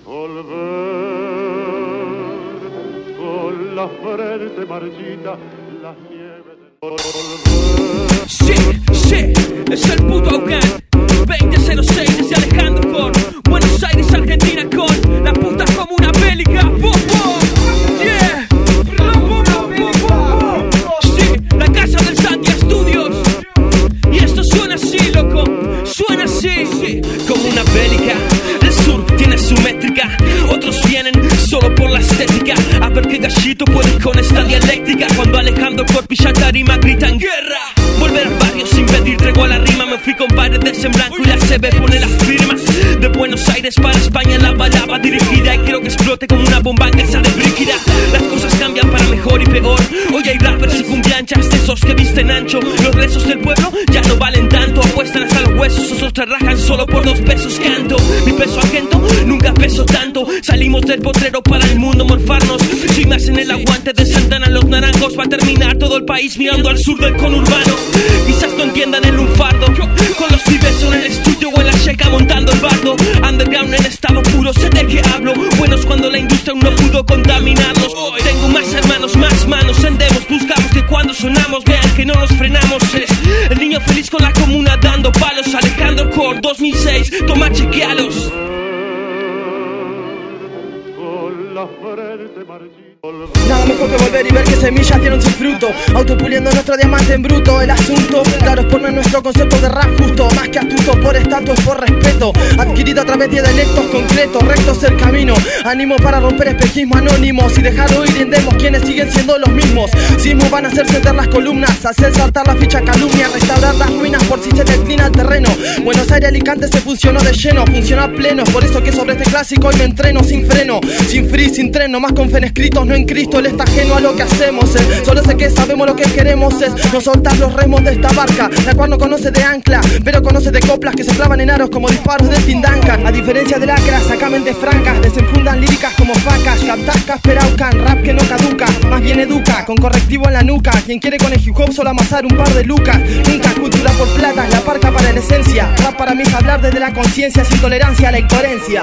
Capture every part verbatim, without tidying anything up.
Con la frente marchita, las nieves del volver. Sí, sí, es el puto Aucán veinte cero seis desde Alejandro Korn, Buenos Aires, Argentina, con la puta como una bélica. ¡Pum, pum! ¡Yeah! Sí, la casa del Santia Studios. Y esto suena así, loco. Suena así, sí, como una bélica. El sur tiene su métrica. Otros vienen solo por la estética. A ver qué gallito puede con esta dialéctica. Cuando Alejandro Corpi y Tarima gritan guerra. Volver al barrio sin pedir tregua a la rima. Me fui con paredes en blanco y la C B pone las firmas. De Buenos Aires para España la balaba dirigida. Y quiero que explote como una bomba en casa de Brígida. Las cosas cambian para mejor y peor. Hoy hay rappers y cumbianchas de esos que visten ancho. Los rezos del pueblo ya no valen tanto. Apuestan hasta los huesos, esos te rajan solo por dos pesos canto. Mi peso argento nunca peso tanto. Salimos del potrero para el mundo morfarnos. Si me hacen el aguante de Santana los naranjos, va a terminar todo el país mirando al sur del conurbano. Quizás no entiendan el lunfardo, con los pibes en el estudio o en la checa montando el bardo. Underground en estado puro, sé de qué hablo. Buenos cuando la industria aún no pudo contaminarnos. Hoy tengo más hermanos, más manos, andemos. Buscamos que cuando sonamos vean que no nos frenamos. Es el niño feliz con la comuna dando palos. Alejandro Core dos mil seis, toma chequealos. Con la frente marchita. Nada mejor que volver y ver que semillas dieron su fruto. Autopuliendo nuestro diamante en bruto. El asunto, claro, es poner nuestro concepto de rap justo. Más que astuto, por estatus, por respeto. Adquirido a través de dialectos concretos. Rectos el camino. Ánimo para romper espejismo anónimos. Y dejar huir endemos quienes siguen siendo los mismos. Sismos van a hacer sentar las columnas. Hacer saltar la ficha calumnia. Restaurar las ruinas por si se declina el terreno. Buenos Aires, Alicante se funcionó de lleno. Funcionó a pleno. Por eso que sobre este clásico hoy me entreno sin freno. Sin free, sin tren, más con fe en escritos. No en Cristo, él está ajeno a lo que hacemos, eh. Solo sé que sabemos lo que queremos es no soltar los remos de esta barca, la cual no conoce de ancla, pero conoce de coplas que se clavan en aros como disparos de tindanca. A diferencia de lacras, saca mentes francas, desenfundan líricas como facas, captascas peraucan, rap que no caduca, más bien educa, con correctivo en la nuca. Quien quiere con el hip hop solo amasar un par de lucas. Nunca cultura por plata, la parca para la esencia. Rap para mí es hablar desde la conciencia, sin tolerancia a la incoherencia.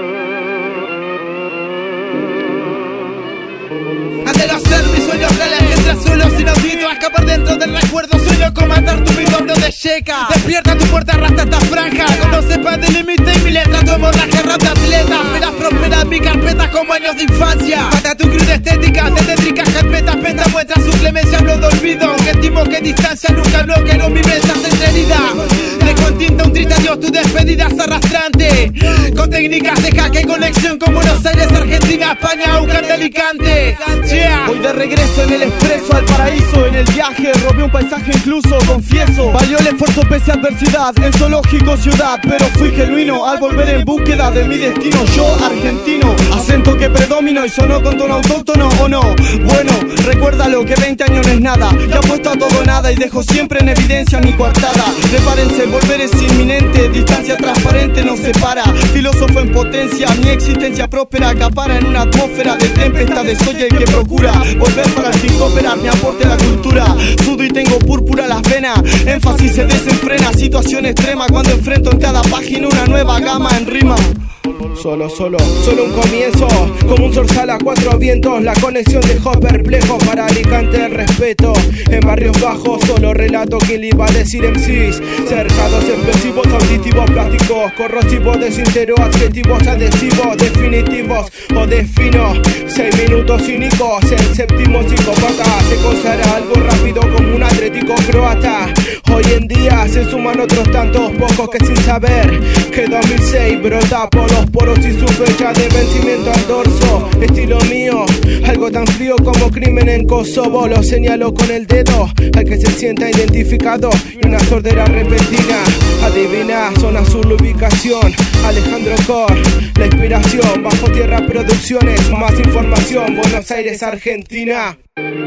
Anhelo hacer mis sueños reales mientras suelo sin audito. Escapar dentro del recuerdo, sueño con matar tu vidobro de checa. Despierta tu puerta, arrastra esta franja. Cuando sepas del límite y mi letra, tu hemorragia rap de atleta. Verás próspera mi carpeta como años de infancia. Mata tu cruda estética, de tétricas carpetas. Penta muestra su clemencia, hablo de olvido. Que tipo que distancia, nunca bloqueo mi besas entre herida. Dejo en tinta un triste adiós, tu despedida es arrastrante. Con técnicas de jaque, conexión con Buenos Aires, Argentina, España, Aucán de Alicante. Yeah. Voy de regreso en el expreso al paraíso. En el viaje robé un paisaje incluso, confieso. Valió el esfuerzo pese a adversidad en zoológico ciudad, pero fui genuino al volver en búsqueda de mi destino. Yo argentino, acento que predomino y sonó con tono autóctono o no. Bueno, recuérdalo que veinte años no es nada. Ya apuesto a todo nada y dejo siempre en evidencia mi coartada. Prepárense, volver es inminente. Distancia transparente nos separa. Filósofo en potencia, mi existencia próspera acapara en una atmósfera de tempestades. Soy el que procura volver para al fin cooperar mi aporte a la cultura. Sudo y tengo púrpura las venas. Énfasis se desenfrena, situación extrema cuando enfrento en cada página una nueva gama en rima. Solo, solo, solo un comienzo, como un zorzal a cuatro vientos. La conexión dejó perplejo para Alicante el respeto. En barrios bajos solo relato que le iba a decir M Cs. Cercados, explosivos, auditivos, plásticos, corrosivos, desinteros, adjetivos, adhesivos, definitivos o defino. Seis minutos cínicos, el séptimo psicópata se consagra algo rápido como un atlético croata. Hoy en día se suman otros tantos pocos que sin saber que dos mil seis brota por los poros y su fecha de vencimiento al dorso. Estilo mío, algo tan frío como crimen en Kosovo. Lo señalo con el dedo al que se sienta identificado y una sordera repentina. Adivina, zona azul, ubicación. Alejandro Core, la inspiración. Bajo tierra producciones, más información. Buenos Aires, Argentina.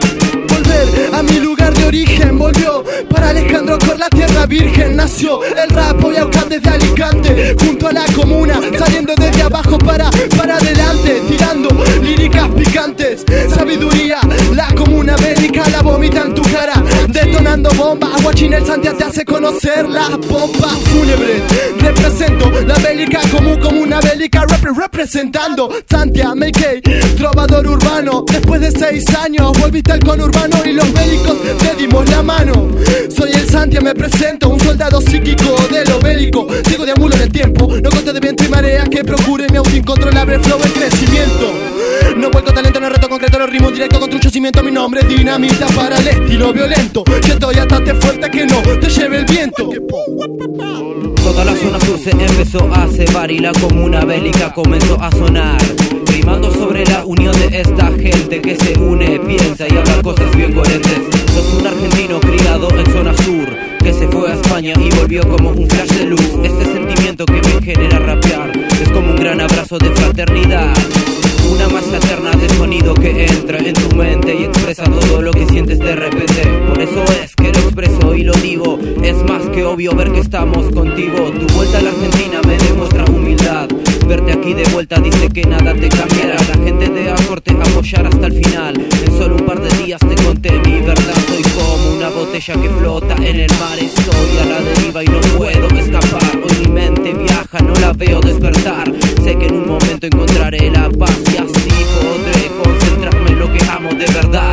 Volver a mi lugar de origen, volvió para Alejandro Core la tierra virgen. Nació el rap hoy Aucán desde Alicante, junto a la comuna, saliendo desde abajo para, para adelante, tirando líricas picantes, sabiduría, la comuna bélica la vomita en tu cara, detonando bombas. Guachín el Santia te hace conocer las bombas fúnebres. Represento la bélica, común como una bélica, rep representando Santia, Make, trovador urbano. Después de seis años volviste al conurbano y los bélicos te dimos la mano. Soy el Santia, me presento, un soldado psíquico de lo bélico. Sigo de amulo en el tiempo, no conté de viento y marea que procure mi auto incontrolable flow en crecimiento. No vuelco talento, no reto concreto, no rimo directo, construyo cimiento. Mi nombre es dinamita para el estilo violento. Yo estoy atante fuerte que no te lleve el viento. Toda la zona sur se empezó a cebar y la comuna bélica comenzó a sonar, rimando sobre la unión de esta gente que se une, piensa y habla cosas bien coherentes. Sos un argentino criado en zona sur que se fue a España y volvió como un flash de luz. Este sentimiento que me genera rapear es como un gran abrazo de fraternidad, una masa eterna de sonido que entra en tu mente y expresa todo lo que sientes de repente. Por eso es que lo expreso y lo digo, es más que obvio ver que estamos contigo. Tu vuelta a la Argentina me demuestra humildad, verte aquí de vuelta dice que nada te cambiará. La gente de Acor te apoyará hasta el final, en solo un par de días te conté mi verdad. Soy como una botella que flota en el mar, estoy a la deriva y no puedo escapar. Hoy mi mente viaja, no la veo despertar, sé que en un momento encontraré la paz y así podré concentrarme en lo que amo de verdad.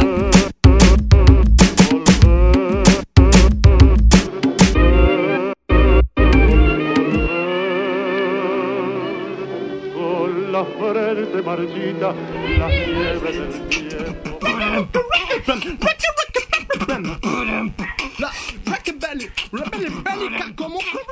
Con la frente marchita, la nieve del tiempo. La Rock and Belly, Rebellion Bélica como